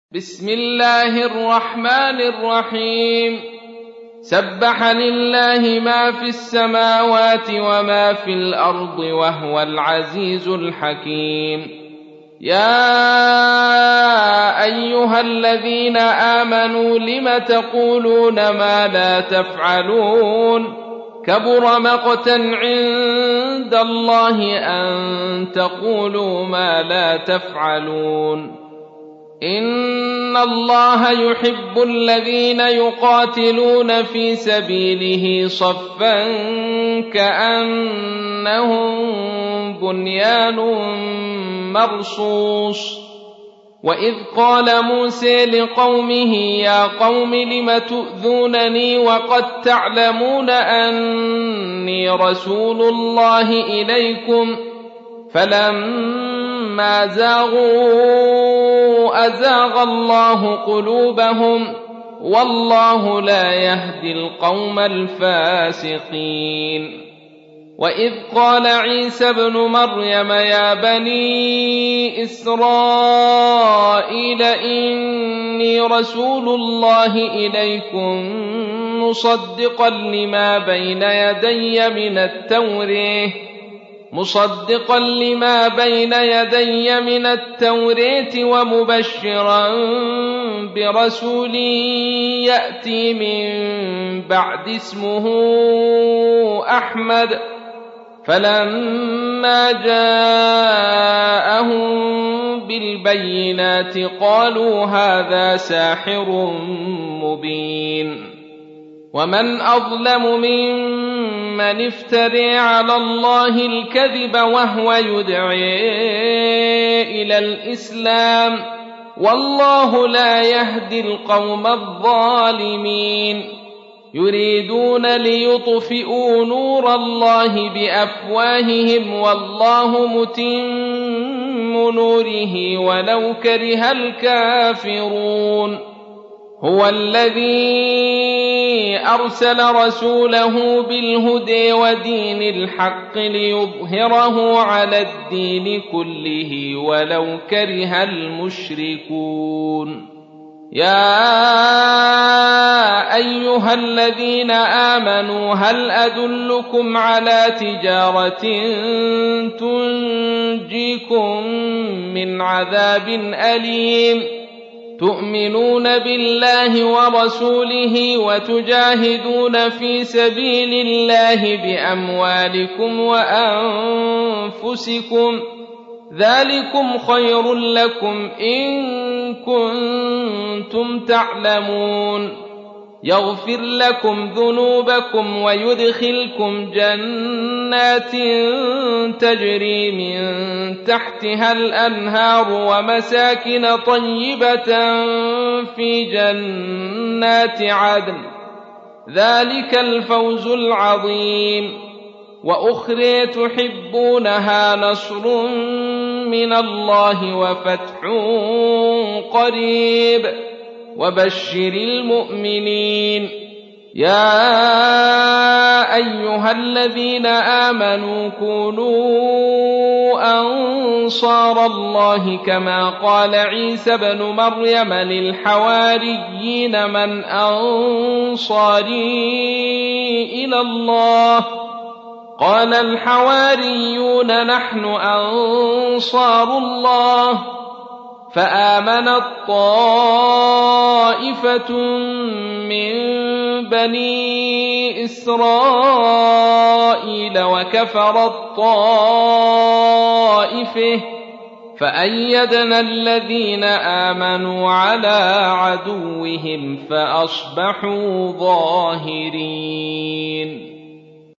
بسم الله الرحمن الرحيم. سبح لله ما في السماوات وما في الأرض وهو العزيز الحكيم. يا أيها الذين آمنوا لم تقولون ما لا تفعلون؟ كبر مقتا عند الله أن تقولوا ما لا تفعلون. إن الله يحب الذين يقاتلون في سبيله صفا كأنهم بنيان مرصوص. وإذ قال موسى لقومه يا قوم لم تؤذونني وقد تعلمون أني رسول الله إليكم فلما زاغوا أزاغ الله قلوبهم والله لا يهدي القوم الفاسقين. وإذ قال عيسى ابن مريم يا بني إسرائيل إني رسول الله إليكم مصدقا لما بين يدي من التوراة ومبشرا برسول يأتي من بعد اسمه أحمد. فلما جاءهم بالبينات قالوا هذا ساحر مبين. ومن أظلم ممن افترى على الله الكذب وهو يدعي إلى الإسلام والله لا يهدي القوم الظالمين. يريدون ليطفئوا نور الله بأفواههم والله متم نوره ولو كره الكافرون. هو الذي أرسل رسوله بالهدى ودين الحق ليظهره على الدين كله ولو كره المشركون. يا أيها الذين آمنوا هل أدلكم على تجارة تنجيكم من عذاب أليم؟ تؤمنون بالله ورسوله وتجاهدون في سبيل الله بأموالكم وأنفسكم ذلكم خير لكم إن كنتم تعلمون. يغفر لكم ذنوبكم ويدخلكم جنات تجري من تحتها الأنهار ومساكن طيبة في جنات عدن ذلك الفوز العظيم. وأخرى تحبونها نصر من الله وفتح قريب وبشر المؤمنين. يا أيها الذين آمنوا كونوا أنصار الله كما قال عيسى ابن مريم للحواريين من أنصاري إلى الله؟ قال الحواريون نحن أنصار الله. فآمنت طائفة من بني إسرائيل وكفرت طائفة فأيدنا الذين آمنوا على عدوهم فأصبحوا ظاهرين.